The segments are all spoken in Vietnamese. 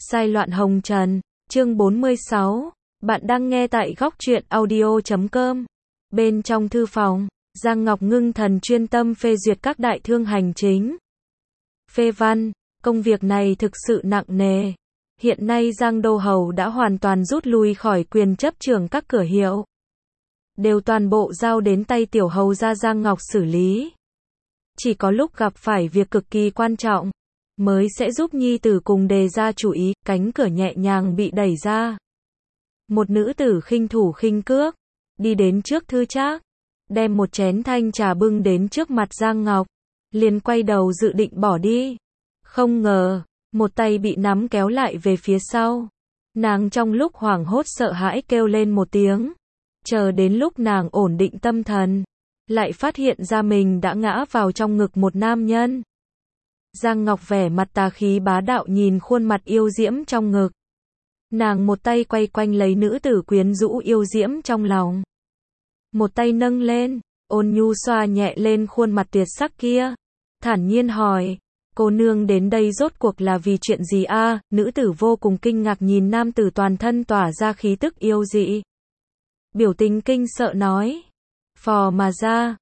Sai loạn hồng trần, chương 46. Bạn đang nghe tại góc truyện audio.com. Bên trong thư phòng, Giang Ngọc ngưng thần chuyên tâm phê duyệt các đại thương hành chính. Phê văn, công việc này thực sự nặng nề. Hiện nay Giang Đô Hầu đã hoàn toàn rút lui khỏi quyền chấp trưởng các cửa hiệu. Đều toàn bộ giao đến tay tiểu hầu gia Giang Ngọc xử lý. Chỉ có lúc gặp phải việc cực kỳ quan trọng, mới sẽ giúp nhi tử cùng đề ra chủ ý, cánh cửa nhẹ nhàng bị đẩy ra. Một nữ tử khinh thủ khinh cước, đi đến trước thư trác, đem một chén thanh trà bưng đến trước mặt Giang Ngọc, liền quay đầu dự định bỏ đi. Không ngờ, một tay bị nắm kéo lại về phía sau. Nàng trong lúc hoảng hốt sợ hãi kêu lên một tiếng. Chờ đến lúc nàng ổn định tâm thần, lại phát hiện ra mình đã ngã vào trong ngực một nam nhân. Giang Ngọc vẻ mặt tà khí bá đạo nhìn khuôn mặt yêu diễm trong ngực. Nàng một tay quay quanh lấy nữ tử quyến rũ yêu diễm trong lòng. Một tay nâng lên, ôn nhu xoa nhẹ lên khuôn mặt tuyệt sắc kia. Thản nhiên hỏi, cô nương đến đây rốt cuộc là vì chuyện gì a? Nữ tử vô cùng kinh ngạc nhìn nam tử toàn thân tỏa ra khí tức yêu dị. Biểu tình kinh sợ nói, phò mà ra,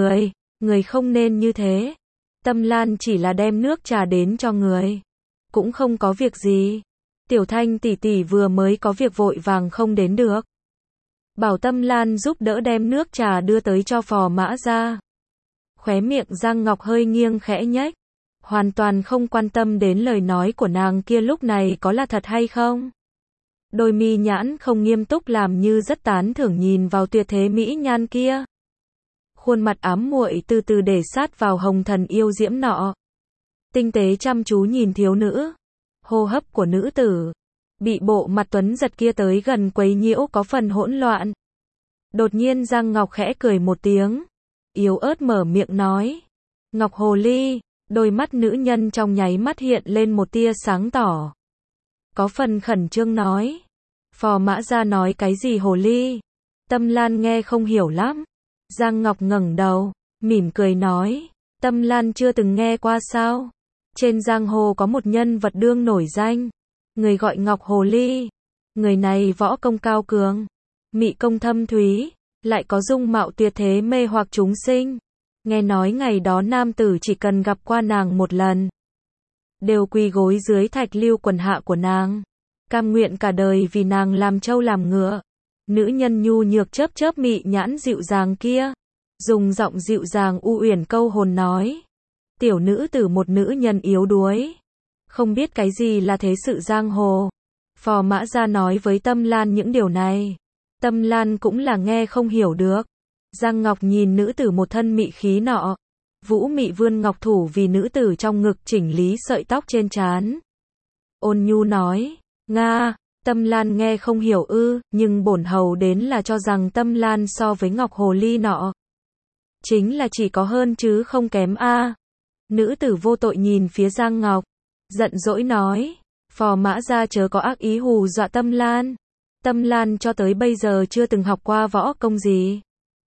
người không nên như thế. Tâm Lan chỉ là đem nước trà đến cho người, cũng không có việc gì. Tiểu Thanh tỷ tỷ vừa mới có việc vội vàng không đến được. Bảo Tâm Lan giúp đỡ đem nước trà đưa tới cho phò mã ra. Khóe miệng Giang Ngọc hơi nghiêng khẽ nhếch, hoàn toàn không quan tâm đến lời nói của nàng kia lúc này có là thật hay không. Đôi mi nhãn không nghiêm túc làm như rất tán thưởng nhìn vào tuyệt thế mỹ nhan kia. Khuôn mặt ám muội từ từ để sát vào hồng thần yêu diễm nọ. Tinh tế chăm chú nhìn thiếu nữ. Hô hấp của nữ tử, bị bộ mặt tuấn giật kia tới gần quấy nhiễu có phần hỗn loạn. Đột nhiên Giang Ngọc khẽ cười một tiếng. Yếu ớt mở miệng nói. Ngọc Hồ Ly, đôi mắt nữ nhân trong nháy mắt hiện lên một tia sáng tỏ. Có phần khẩn trương nói. Phò mã ra nói cái gì hồ ly? Tâm Lan nghe không hiểu lắm. Giang Ngọc ngẩng đầu, mỉm cười nói. Tâm Lan chưa từng nghe qua sao? Trên giang hồ có một nhân vật đương nổi danh. Người gọi Ngọc Hồ Ly. Người này võ công cao cường, mị công thâm thúy, lại có dung mạo tuyệt thế mê hoặc chúng sinh. Nghe nói ngày đó nam tử chỉ cần gặp qua nàng một lần, đều quỳ gối dưới thạch lưu quần hạ của nàng, cam nguyện cả đời vì nàng làm trâu làm ngựa. Nữ nhân nhu nhược chớp chớp mị nhãn dịu dàng kia, dùng giọng dịu dàng u uyển câu hồn nói. Tiểu nữ tử một nữ nhân yếu đuối, không biết cái gì là thế sự giang hồ. Phò mã ra nói với Tâm Lan những điều này. Tâm Lan cũng là nghe không hiểu được. Giang Ngọc nhìn nữ tử một thân mị khí nọ. Vũ mị vươn ngọc thủ vì nữ tử trong ngực chỉnh lý sợi tóc trên trán. Ôn nhu nói, Nga. Tâm Lan nghe không hiểu nhưng bổn hầu đến là cho rằng Tâm Lan so với Ngọc Hồ Ly nọ chính là chỉ có hơn chứ không kém a. Nữ tử vô tội nhìn phía Giang Ngọc, giận dỗi nói, phò mã ra chớ có ác ý hù dọa Tâm Lan. Tâm Lan cho tới bây giờ chưa từng học qua võ công gì.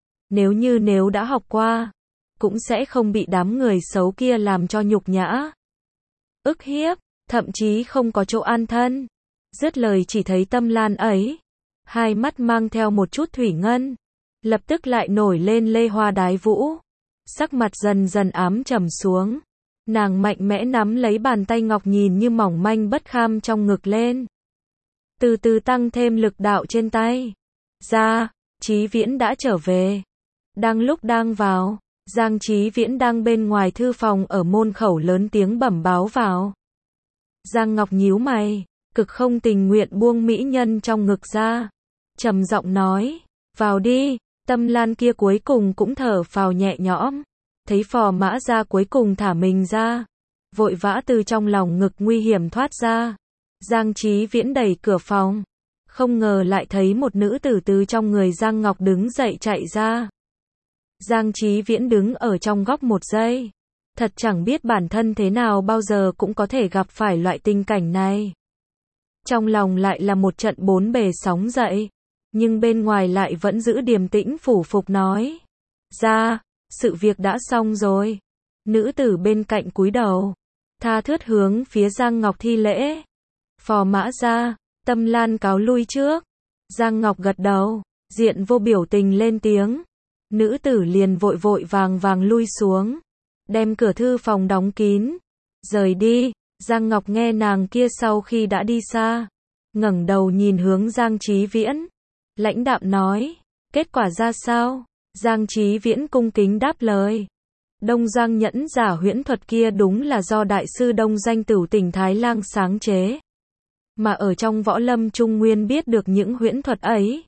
Nếu đã học qua, cũng sẽ không bị đám người xấu kia làm cho nhục nhã, ức hiếp, thậm chí không có chỗ an thân. Dứt lời chỉ thấy Tâm Lan ấy, hai mắt mang theo một chút thủy ngân, lập tức lại nổi lên lê hoa đái vũ. Sắc mặt dần dần ám trầm xuống. Nàng mạnh mẽ nắm lấy bàn tay ngọc nhìn như mỏng manh bất kham trong ngực lên. Từ từ tăng thêm lực đạo trên tay. Ra, Chí Viễn đã trở về. Đang lúc đang vào, Giang Chí Viễn đang bên ngoài thư phòng ở môn khẩu lớn tiếng bẩm báo vào. Giang Ngọc nhíu mày, cực không tình nguyện buông mỹ nhân trong ngực ra. Trầm giọng nói, vào đi. Tâm Lan kia cuối cùng cũng thở phào nhẹ nhõm. Thấy phò mã ra cuối cùng thả mình ra, vội vã từ trong lòng ngực nguy hiểm thoát ra. Giang Chí Viễn đẩy cửa phòng, không ngờ lại thấy một nữ tử từ trong người Giang Ngọc đứng dậy chạy ra. Giang Chí Viễn đứng ở trong góc một giây, thật chẳng biết bản thân thế nào bao giờ cũng có thể gặp phải loại tình cảnh này. Trong lòng lại là một trận bốn bề sóng dậy, nhưng bên ngoài lại vẫn giữ điềm tĩnh phủ phục nói. Ra, sự việc đã xong rồi. Nữ tử bên cạnh cúi đầu, tha thướt hướng phía Giang Ngọc thi lễ. Phò mã ra, Tâm Lan cáo lui trước. Giang Ngọc gật đầu, Diện Vô biểu tình lên tiếng. Nữ tử liền vội vội vàng vàng lui xuống, đem cửa thư phòng đóng kín, rời đi. Giang Ngọc nghe nàng kia sau khi đã đi xa, ngẩng đầu nhìn hướng Giang Chí Viễn, lãnh đạm nói, kết quả ra sao? Giang Chí Viễn cung kính đáp lời. Đông Giang nhẫn giả huyễn thuật kia đúng là do đại sư Đông Danh Tửu Tỉnh Thái Lang sáng chế. Mà ở trong võ lâm Trung Nguyên biết được những huyễn thuật ấy,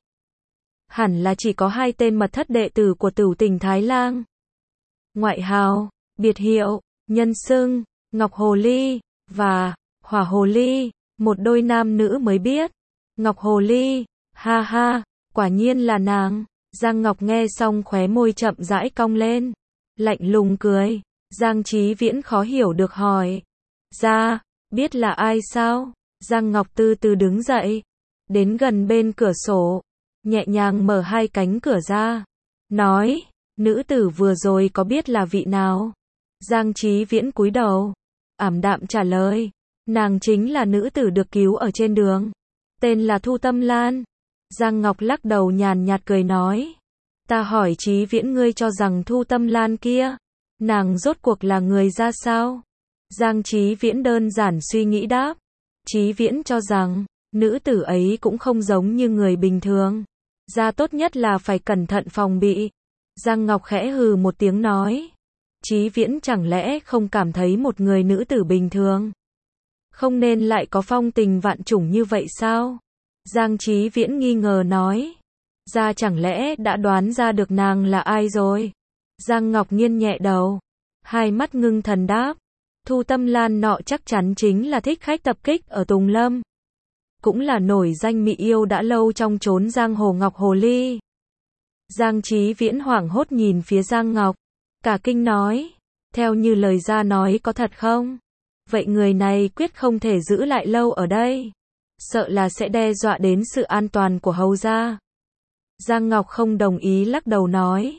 hẳn là chỉ có hai tên mật thất đệ tử của Tửu Tỉnh Thái Lang. Ngoại hào, biệt hiệu, nhân xưng, Ngọc Hồ Ly, và Hỏa Hồ Ly, một đôi nam nữ mới biết. Ngọc Hồ Ly, ha ha, quả nhiên là nàng. Giang Ngọc nghe xong khóe môi chậm rãi cong lên, lạnh lùng cười. Giang Chí Viễn khó hiểu được hỏi, ra, biết là ai sao? Giang Ngọc từ từ đứng dậy, đến gần bên cửa sổ, nhẹ nhàng mở hai cánh cửa ra, nói, nữ tử vừa rồi có biết là vị nào? Giang Chí Viễn cúi đầu, ảm đạm trả lời, nàng chính là nữ tử được cứu ở trên đường, tên là Thu Tâm Lan. Giang Ngọc lắc đầu nhàn nhạt cười nói, ta hỏi Chí Viễn ngươi cho rằng Thu Tâm Lan kia, nàng rốt cuộc là người ra sao? Giang Chí Viễn đơn giản suy nghĩ đáp, Chí Viễn cho rằng, nữ tử ấy cũng không giống như người bình thường, ra tốt nhất là phải cẩn thận phòng bị. Giang Ngọc khẽ hừ một tiếng nói, Chí Viễn chẳng lẽ không cảm thấy một người nữ tử bình thường không nên lại có phong tình vạn chủng như vậy sao? Giang Chí Viễn nghi ngờ nói, ra chẳng lẽ đã đoán ra được nàng là ai rồi? Giang Ngọc nghiêng nhẹ đầu, hai mắt ngưng thần đáp, Thu Tâm Lan nọ chắc chắn chính là thích khách tập kích ở Tùng Lâm, cũng là nổi danh mỹ yêu đã lâu trong chốn giang hồ Ngọc Hồ Ly. Giang Chí Viễn hoảng hốt nhìn phía Giang Ngọc, cả kinh nói, theo như lời ra nói có thật không? Vậy người này quyết không thể giữ lại lâu ở đây, sợ là sẽ đe dọa đến sự an toàn của hầu gia. Giang Ngọc không đồng ý lắc đầu nói,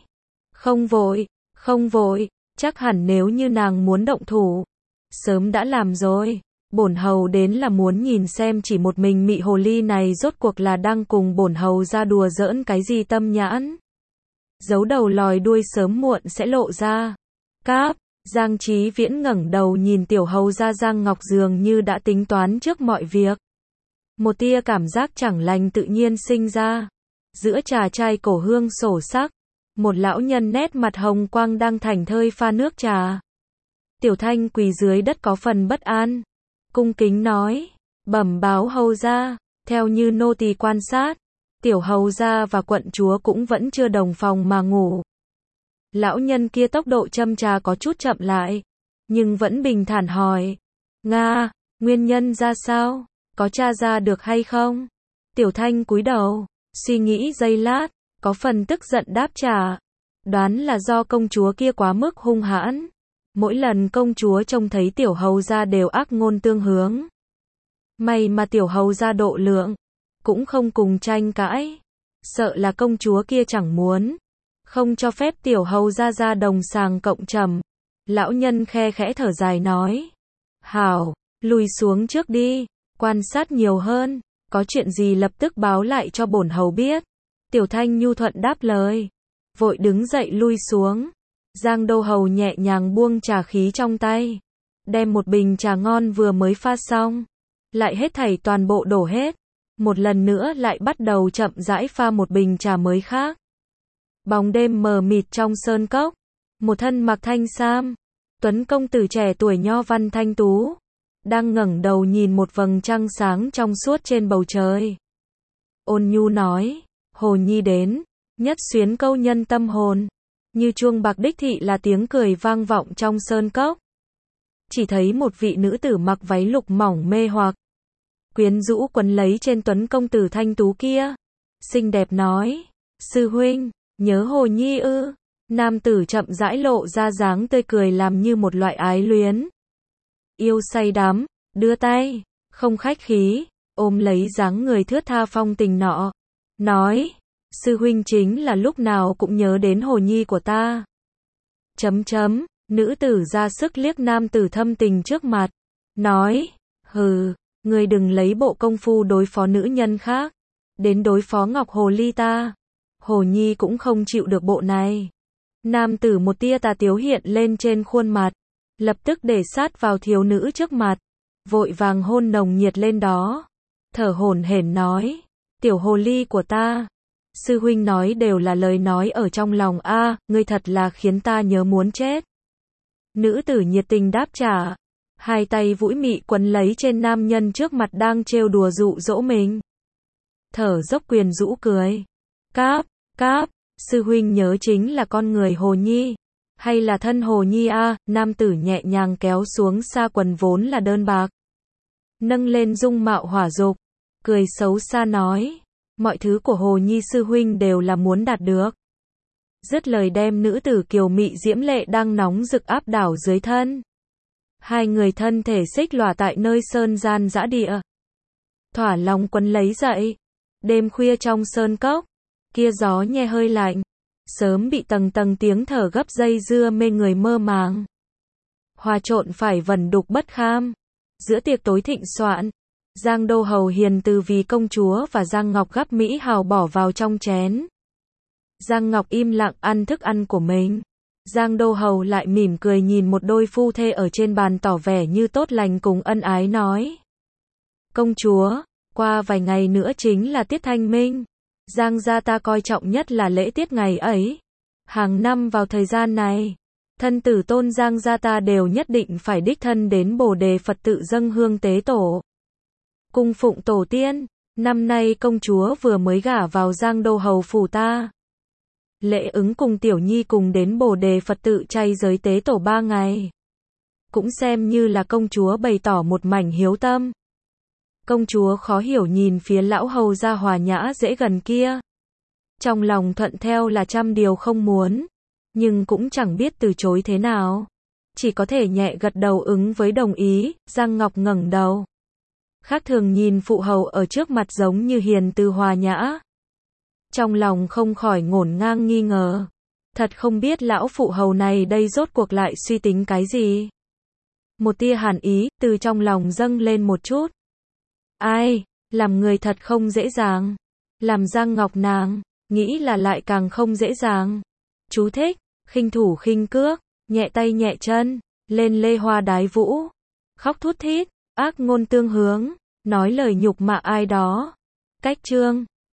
không vội, chắc hẳn nếu như nàng muốn động thủ, sớm đã làm rồi. Bổn hầu đến là muốn nhìn xem chỉ một mình mị hồ ly này rốt cuộc là đang cùng bổn hầu ra đùa giỡn cái gì tâm nhãn. Giấu đầu lòi đuôi sớm muộn sẽ lộ ra. Cáp, Giang Chí Viễn ngẩng đầu nhìn tiểu hầu ra Giang Ngọc dường như đã tính toán trước mọi việc. Một tia cảm giác chẳng lành tự nhiên sinh ra. Giữa trà chai cổ hương sổ sắc, một lão nhân nét mặt hồng quang đang thảnh thơi pha nước trà. Tiểu Thanh quỳ dưới đất có phần bất an, cung kính nói, bẩm báo hầu gia, theo như nô tỳ quan sát, tiểu hầu gia và quận chúa cũng vẫn chưa đồng phòng mà ngủ. Lão nhân kia tốc độ châm trà có chút chậm lại, nhưng vẫn bình thản hỏi, Nga, nguyên nhân ra sao? Có tra ra được hay không? Tiểu Thanh cúi đầu, suy nghĩ giây lát, có phần tức giận đáp trả, đoán là do công chúa kia quá mức hung hãn. Mỗi lần công chúa trông thấy tiểu hầu gia đều ác ngôn tương hướng. May mà tiểu hầu gia độ lượng, cũng không cùng tranh cãi. Sợ là công chúa kia chẳng muốn, không cho phép tiểu hầu gia ra đồng sàng cộng trầm. Lão nhân khe khẽ thở dài nói, hảo, lùi xuống trước đi, quan sát nhiều hơn, có chuyện gì lập tức báo lại cho bổn hầu biết. Tiểu Thanh nhu thuận đáp lời, vội đứng dậy lui xuống. Giang Đô Hầu nhẹ nhàng buông trà khí trong tay, đem một bình trà ngon vừa mới pha xong, lại hết thảy toàn bộ đổ hết, một lần nữa lại bắt đầu chậm rãi pha một bình trà mới khác. Bóng đêm mờ mịt trong sơn cốc, một thân mặc thanh sam, tuấn công tử trẻ tuổi nho văn thanh tú, đang ngẩng đầu nhìn một vầng trăng sáng trong suốt trên bầu trời. Ôn nhu nói, Hồ Nhi đến, nhất xuyến câu nhân tâm hồn. Như chuông bạc đích thị là tiếng cười vang vọng trong sơn cốc. Chỉ thấy một vị nữ tử mặc váy lục mỏng mê hoặc, quyến rũ quấn lấy trên tuấn công tử thanh tú kia. Xinh đẹp nói, sư huynh, nhớ Hồ Nhi ư? Nam tử chậm rãi lộ ra dáng tươi cười làm như một loại ái luyến. Yêu say đắm, đưa tay, không khách khí, ôm lấy dáng người thướt tha phong tình nọ. Nói, sư huynh chính là lúc nào cũng nhớ đến Hồ Nhi của ta. Nữ tử ra sức liếc nam tử thâm tình trước mặt. Nói, hừ, Ngươi đừng lấy bộ công phu đối phó nữ nhân khác, đến đối phó Ngọc Hồ Ly ta. Hồ Nhi cũng không chịu được bộ này. Nam tử một tia tà tiếu hiện lên trên khuôn mặt, lập tức để sát vào thiếu nữ trước mặt, vội vàng hôn nồng nhiệt lên đó, thở hổn hển nói, tiểu hồ ly của ta, sư huynh nói đều là lời nói ở trong lòng a, ngươi thật là khiến ta nhớ muốn chết. Nữ tử nhiệt tình đáp trả, hai tay vũ mị quấn lấy trên nam nhân trước mặt đang trêu đùa dụ dỗ mình. Thở dốc quyền rũ cười, cáp, cáp, sư huynh nhớ chính là con người Hồ Nhi, hay là thân Hồ Nhi a, nam tử nhẹ nhàng kéo xuống xa quần vốn là đơn bạc, nâng lên dung mạo hỏa dục, cười xấu xa nói, mọi thứ của Hồ Nhi sư huynh đều là muốn đạt được. Dứt lời đem nữ tử kiều mị diễm lệ đang nóng rực áp đảo dưới thân. Hai người thân thể xích lòa tại nơi sơn gian dã địa. Thỏa lòng quấn lấy dậy. Đêm khuya trong sơn cốc, kia gió nhe hơi lạnh, sớm bị tầng tầng tiếng thở gấp dây dưa mê người mơ màng. Hòa trộn phải vẩn đục bất kham. Giữa tiệc tối thịnh soạn, Giang Đô Hầu hiền từ vì công chúa và Giang Ngọc gắp mỹ hào bỏ vào trong chén. Giang Ngọc im lặng ăn thức ăn của mình. Giang Đô Hầu lại mỉm cười nhìn một đôi phu thê ở trên bàn tỏ vẻ như tốt lành cùng ân ái nói. Công chúa, qua vài ngày nữa chính là tiết Thanh Minh. Giang gia ta coi trọng nhất là lễ tiết ngày ấy. Hàng năm vào thời gian này, thân tử tôn Giang gia ta đều nhất định phải đích thân đến Bồ Đề Phật tự dâng hương tế tổ. Cung phụng tổ tiên, năm nay công chúa vừa mới gả vào Giang Đô Hầu phủ ta. Lễ ứng cùng tiểu nhi cùng đến Bồ Đề Phật tự chay giới tế tổ 3 ngày. Cũng xem như là công chúa bày tỏ một mảnh hiếu tâm. Công chúa khó hiểu nhìn phía lão hầu gia hòa nhã dễ gần kia. Trong lòng thuận theo là trăm điều không muốn, nhưng cũng chẳng biết từ chối thế nào. Chỉ có thể nhẹ gật đầu ứng với đồng ý. Giang Ngọc ngẩng đầu. Khác thường nhìn phụ hầu ở trước mặt giống như hiền từ hòa nhã. Trong lòng không khỏi ngổn ngang nghi ngờ. Thật không biết lão phụ hầu này đây rốt cuộc lại suy tính cái gì. Một tia hàn ý từ trong lòng dâng lên một chút. Ai, làm người thật không dễ dàng. Làm Giang Ngọc nàng, nghĩ là lại càng không dễ dàng. Chú thích, khinh thủ khinh cước, nhẹ tay nhẹ chân, lên lê hoa đái vũ. Khóc thút thít, ác ngôn tương hướng, nói lời nhục mạ ai đó. Cách chương